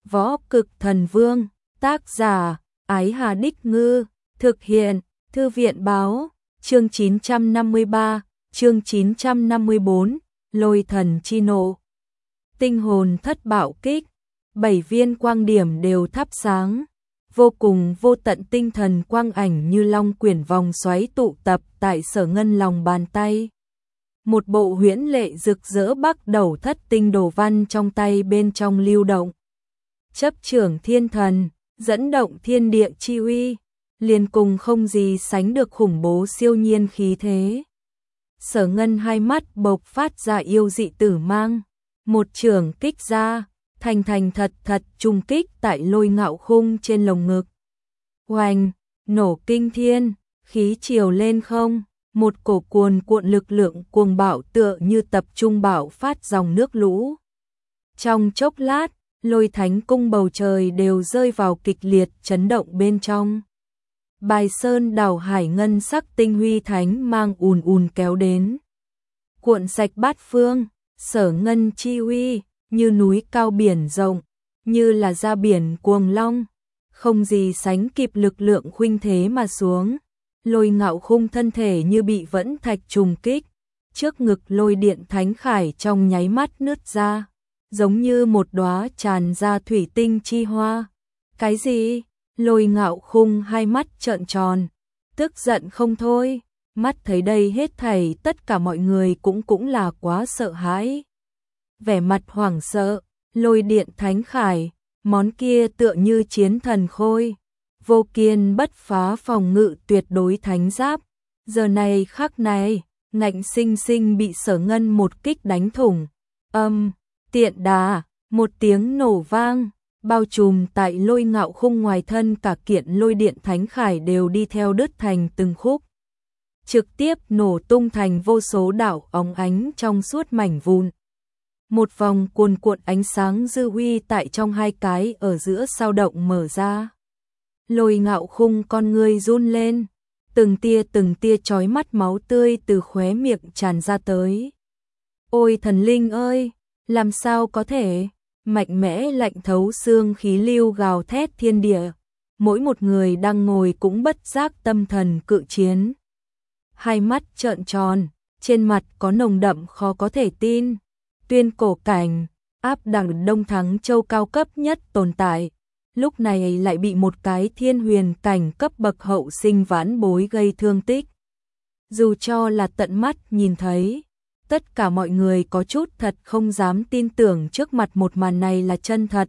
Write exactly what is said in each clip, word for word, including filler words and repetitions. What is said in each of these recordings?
Võ Cực Thần Vương, tác giả, Ái Hà Đích Ngư, thực hiện, Thư viện Báo, chương chín trăm năm mươi ba, chương chín trăm năm mươi bốn, Lôi Thần Chi Nộ. Tinh hồn thất bạo kích, bảy viên quang điểm đều thắp sáng, vô cùng vô tận tinh thần quang ảnh như long quyển vòng xoáy tụ tập tại Sở Ngân lòng bàn tay. Một bộ huyễn lệ rực rỡ bắc đầu thất tinh đồ văn trong tay bên trong lưu động. Chấp trưởng thiên thần, dẫn động thiên địa chi uy, liền cùng không gì sánh được khủng bố siêu nhiên khí thế. Sở Ngân hai mắt bộc phát ra yêu dị tử mang, một trường kích ra, thành thành thật thật trùng kích tại Lôi Ngạo Khung trên lồng ngực. Oanh, nổ kinh thiên, khí chiều lên không, một cổ cuồn cuộn lực lượng cuồng bạo tựa như tập trung bạo phát dòng nước lũ. Trong chốc lát, Lôi Thánh Cung bầu trời đều rơi vào kịch liệt chấn động bên trong. Bài sơn đảo hải ngân sắc tinh huy thánh mang ùn ùn kéo đến. Cuộn sạch bát phương, Sở Ngân chi uy, như núi cao biển rộng, như là ra biển cuồng long, không gì sánh kịp lực lượng khuynh thế mà xuống. Lôi Ngạo Khung thân thể như bị vẫn thạch trùng kích, trước ngực lôi điện thánh khải trong nháy mắt nứt ra, giống như một đóa tràn ra thủy tinh chi hoa. Cái gì? Lôi Ngạo Khung hai mắt trợn tròn, tức giận không thôi, mắt thấy đây hết thảy tất cả mọi người cũng cũng là quá sợ hãi. Vẻ mặt hoảng sợ, lôi điện thánh khải, món kia tựa như chiến thần khôi, vô kiên bất phá phòng ngự tuyệt đối thánh giáp, giờ này khắc này, ngạnh sinh sinh bị Sở Ngân một kích đánh thủng. Âm, tiện đà, một tiếng nổ vang, bao trùm tại Lôi Ngạo Khung ngoài thân cả kiện lôi điện thánh khải đều đi theo đứt thành từng khúc, trực tiếp nổ tung thành vô số đạo óng ánh trong suốt mảnh vụn. Một vòng cuồn cuộn ánh sáng dư huy tại trong hai cái ở giữa sao động mở ra. Lôi Ngạo Khung con ngươi run lên, từng tia từng tia chói mắt máu tươi từ khóe miệng tràn ra tới. Ôi thần linh ơi, làm sao có thể? Mạnh mẽ lạnh thấu xương khí lưu gào thét thiên địa, mỗi một người đang ngồi cũng bất giác tâm thần cự chiến. Hai mắt trợn tròn, trên mặt có nồng đậm khó có thể tin. Tuyên cổ cảnh, áp đẳng Đông Thắng Châu cao cấp nhất tồn tại, lúc này lại bị một cái thiên huyền cảnh cấp bậc hậu sinh vãn bối gây thương tích. Dù cho là tận mắt nhìn thấy, tất cả mọi người có chút thật không dám tin tưởng trước mặt một màn này là chân thật.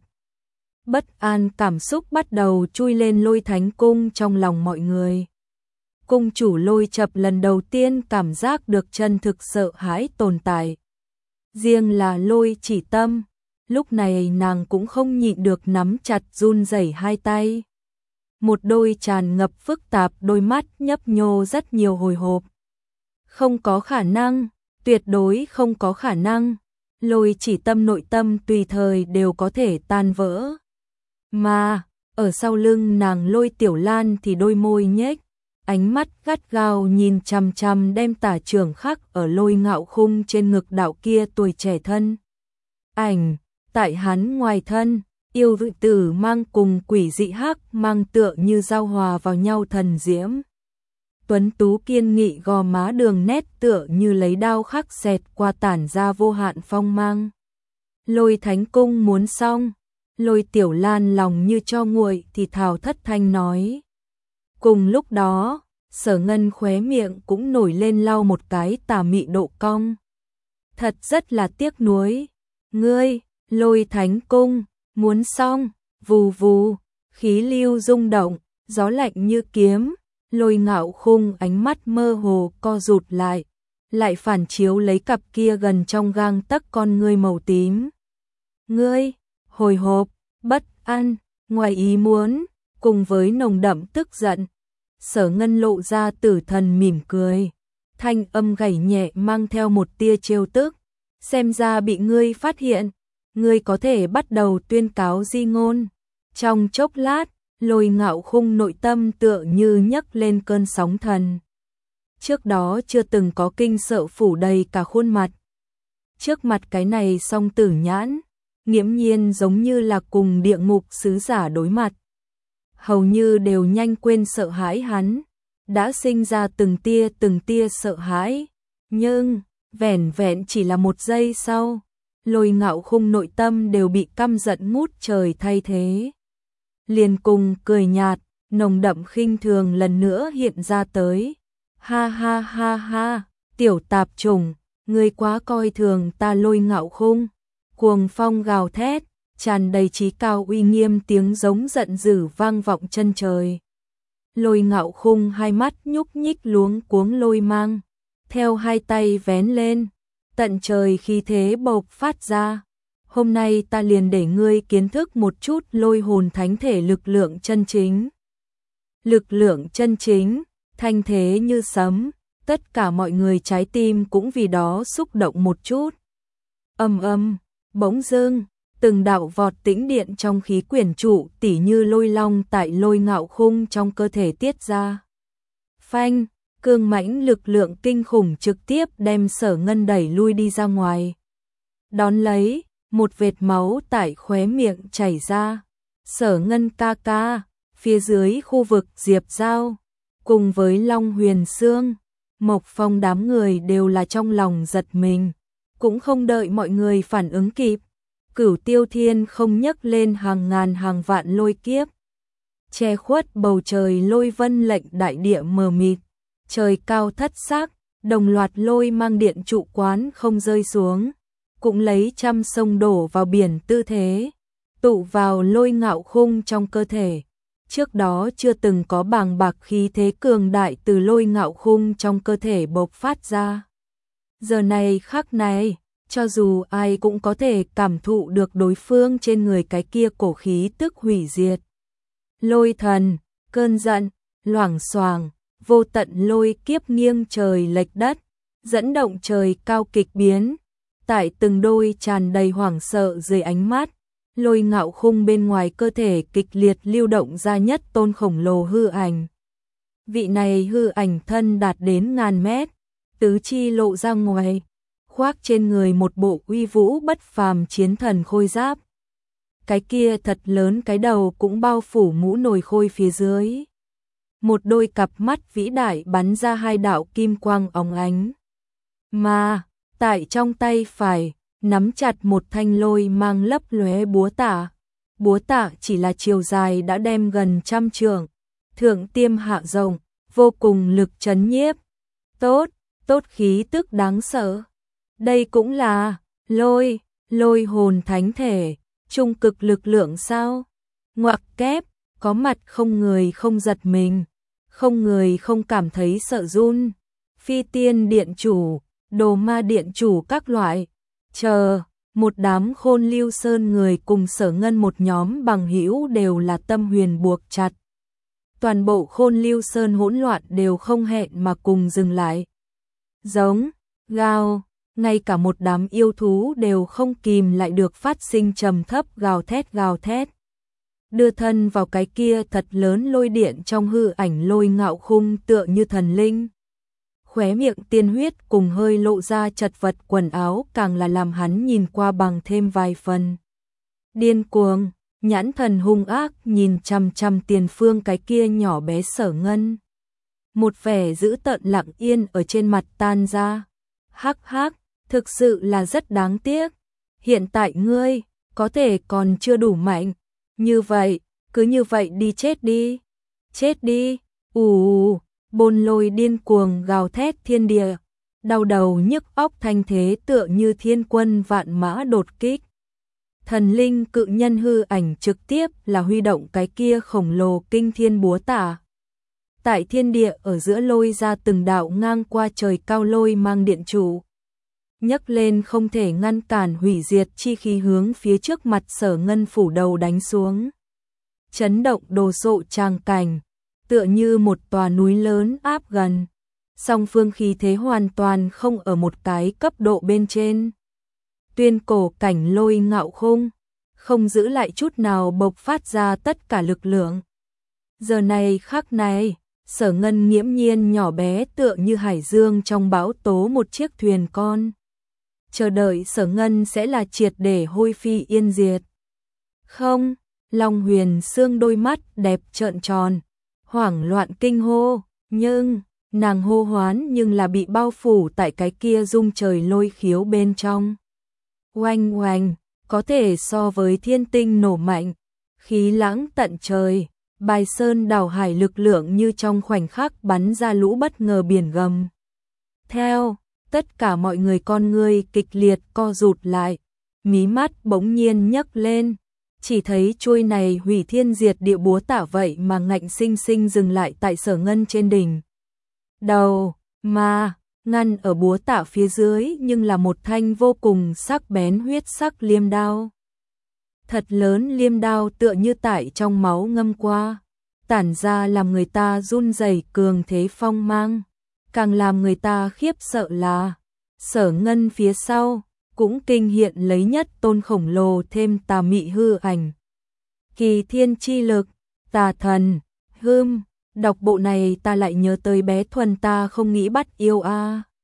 Bất an cảm xúc bắt đầu chui lên Lôi Thánh Cung trong lòng mọi người. Cung chủ Lôi Chập lần đầu tiên cảm giác được chân thực sợ hãi tồn tại. Riêng là Lôi Chỉ Tâm, lúc này nàng cũng không nhịn được nắm chặt run rẩy hai tay. Một đôi tràn ngập phức tạp đôi mắt nhấp nhô rất nhiều hồi hộp. Không có khả năng, tuyệt đối không có khả năng. Lôi Chỉ Tâm nội tâm tùy thời đều có thể tan vỡ. Mà, ở sau lưng nàng Lôi Tiểu Lan thì đôi môi nhếch, ánh mắt gắt gao nhìn chằm chằm đem tả trưởng khắc ở Lôi Ngạo Khung trên ngực đạo kia tuổi trẻ thân. Ảnh, tại hắn ngoài thân, yêu vị tử mang cùng quỷ dị hắc mang tựa như giao hòa vào nhau thần diễm. Tuấn tú kiên nghị gò má đường nét tựa như lấy đao khắc xẹt qua tản ra vô hạn phong mang. Lôi Thánh Cung muốn xong, Lôi Tiểu Lan lòng như cho nguội thì thào thất thanh nói. Cùng lúc đó, Sở Ngân khóe miệng cũng nổi lên lau một cái tà mị độ cong. Thật rất là tiếc nuối. Ngươi, Lôi Thánh Cung, muốn xong, vù vù, khí lưu rung động, gió lạnh như kiếm, Lôi Ngạo Khung ánh mắt mơ hồ co rụt lại, lại phản chiếu lấy cặp kia gần trong gang tấc con ngươi màu tím. Ngươi, hồi hộp, bất an, ngoài ý muốn, cùng với nồng đậm tức giận. Sở Ngân lộ ra tử thần mỉm cười, thanh âm gảy nhẹ mang theo một tia trêu tức. Xem ra bị ngươi phát hiện, ngươi có thể bắt đầu tuyên cáo di ngôn. Trong chốc lát, Lôi Ngạo Khung nội tâm tựa như nhấc lên cơn sóng thần. Trước đó chưa từng có kinh sợ phủ đầy cả khuôn mặt. Trước mặt cái này song tử nhãn, nghiễm nhiên giống như là cùng địa ngục sứ giả đối mặt. Hầu như đều nhanh quên sợ hãi hắn, đã sinh ra từng tia từng tia sợ hãi, nhưng vẻn vẹn chỉ là một giây sau, Lôi Ngạo Khung nội tâm đều bị căm giận ngút trời thay thế. Liền cùng cười nhạt, nồng đậm khinh thường lần nữa hiện ra tới. Ha ha ha ha, tiểu tạp chủng, ngươi quá coi thường ta Lôi Ngạo Khung. Cuồng phong gào thét, tràn đầy chí cao uy nghiêm tiếng giống giận dữ vang vọng chân trời. Lôi Ngạo Khung hai mắt nhúc nhích luống cuống lôi mang, theo hai tay vén lên, tận trời khí thế bộc phát ra. Hôm nay ta liền để ngươi kiến thức một chút lôi hồn thánh thể lực lượng chân chính. Lực lượng chân chính, thanh thế như sấm, tất cả mọi người trái tim cũng vì đó xúc động một chút. Ầm ầm, bỗng dưng, từng đạo vọt tĩnh điện trong khí quyển trụ tỉ như lôi long tại Lôi Ngạo Khung trong cơ thể tiết ra. Phanh, cương mãnh lực lượng kinh khủng trực tiếp đem Sở Ngân đẩy lui đi ra ngoài. Đón lấy, một vệt máu tại khóe miệng chảy ra. Sở Ngân ca ca, phía dưới khu vực Diệp Giao, cùng với Long Huyền Sương, Mộc Phong đám người đều là trong lòng giật mình, cũng không đợi mọi người phản ứng kịp. Cửu Tiêu Thiên không nhấc lên hàng ngàn hàng vạn lôi kiếp, che khuất bầu trời lôi vân lệnh đại địa mờ mịt, trời cao thất sắc, đồng loạt lôi mang điện trụ quán không rơi xuống, cũng lấy trăm sông đổ vào biển tư thế, tụ vào Lôi Ngạo Khung trong cơ thể. Trước đó chưa từng có bàng bạc khí thế cường đại từ Lôi Ngạo Khung trong cơ thể bộc phát ra. Giờ này khắc này, cho dù ai cũng có thể cảm thụ được đối phương trên người cái kia cổ khí tức hủy diệt. Lôi thần, cơn giận, loảng xoảng, vô tận lôi kiếp nghiêng trời lệch đất, dẫn động trời cao kịch biến. Tại từng đôi tràn đầy hoảng sợ dưới ánh mắt, Lôi Ngạo Khung bên ngoài cơ thể kịch liệt lưu động ra nhất tôn khổng lồ hư ảnh. Vị này hư ảnh thân đạt đến ngàn mét, tứ chi lộ ra ngoài, khoác trên người một bộ uy vũ bất phàm chiến thần khôi giáp. Cái kia thật lớn cái đầu cũng bao phủ mũ nồi khôi phía dưới. Một đôi cặp mắt vĩ đại bắn ra hai đạo kim quang óng ánh. Mà, tại trong tay phải, nắm chặt một thanh lôi mang lấp lóe búa tạ. Búa tạ chỉ là chiều dài đã đem gần trăm trượng, thượng tiêm hạ rộng, vô cùng lực chấn nhiếp. Tốt, tốt khí tức đáng sợ. Đây cũng là lôi, lôi hồn thánh thể, trung cực lực lượng sao? Ngoặc kép, có mặt không người không giật mình, không người không cảm thấy sợ run. Phi tiên điện chủ, đồ ma điện chủ các loại, chờ, một đám Khôn Lưu Sơn người cùng Sở Ngân một nhóm bằng hữu đều là tâm huyền buộc chặt. Toàn bộ Khôn Lưu Sơn hỗn loạn đều không hẹn mà cùng dừng lại. Giống, gào, ngay cả một đám yêu thú đều không kìm lại được phát sinh trầm thấp gào thét gào thét. Đưa thân vào cái kia thật lớn lôi điện trong hư ảnh Lôi Ngạo Khung tựa như thần linh. Khóe miệng tiên huyết cùng hơi lộ ra chật vật quần áo càng là làm hắn nhìn qua bằng thêm vài phần. Điên cuồng, nhãn thần hung ác nhìn chằm chằm tiền phương cái kia nhỏ bé Sở Ngân. Một vẻ dữ tợn lặng yên ở trên mặt tan ra. Hắc hắc, thực sự là rất đáng tiếc. Hiện tại ngươi, có thể còn chưa đủ mạnh. Như vậy, cứ như vậy đi chết đi. Chết đi, ù, bôn lôi điên cuồng gào thét thiên địa. Đau đầu nhức óc thanh thế tựa như thiên quân vạn mã đột kích. Thần linh cự nhân hư ảnh trực tiếp là huy động cái kia khổng lồ kinh thiên búa tạ. Tại thiên địa ở giữa lôi ra từng đạo ngang qua trời cao lôi mang điện trụ. Nhấc lên không thể ngăn cản hủy diệt chi khí hướng phía trước mặt Sở Ngân phủ đầu đánh xuống. Chấn động đồ sộ tràng cảnh, tựa như một tòa núi lớn áp gần. Song phương khí thế hoàn toàn không ở một cái cấp độ bên trên. Tuyên cổ cảnh Lôi Ngạo Khung, không giữ lại chút nào bộc phát ra tất cả lực lượng. Giờ này khắc này, Sở Ngân nghiễm nhiên nhỏ bé tựa như hải dương trong bão tố một chiếc thuyền con. chờ đợi Sở Ngân sẽ là triệt để hôi phi yên diệt. Không, Long Huyền Sương đôi mắt đẹp trợn tròn, hoảng loạn kinh hô, nhưng, nàng hô hoán nhưng là bị bao phủ tại cái kia rung trời lôi khiếu bên trong. Oanh oanh, có thể so với thiên tinh nổ mạnh, khí lãng tận trời, bài sơn đảo hải lực lượng như trong khoảnh khắc bắn ra lũ bất ngờ biển gầm. Theo, tất cả mọi người con ngươi kịch liệt co rụt lại, mí mắt bỗng nhiên nhấc lên, chỉ thấy chuôi này hủy thiên diệt địa búa tạ vậy mà ngạnh sinh sinh dừng lại tại Sở Ngân trên đỉnh đầu, mà ngăn ở búa tạ phía dưới nhưng là một thanh vô cùng sắc bén huyết sắc liêm đao. Thật lớn liêm đao tựa như tại trong máu ngâm qua, tản ra làm người ta run rẩy cường thế phong mang, càng làm người ta khiếp sợ là Sở Ngân phía sau cũng kinh hiện lấy nhất tôn khổng lồ thêm tà mị hư ảnh. Kỳ thiên chi lực, tà thần, hưm, đọc bộ này ta lại nhớ tới bé Thuần ta không nghĩ bắt yêu a.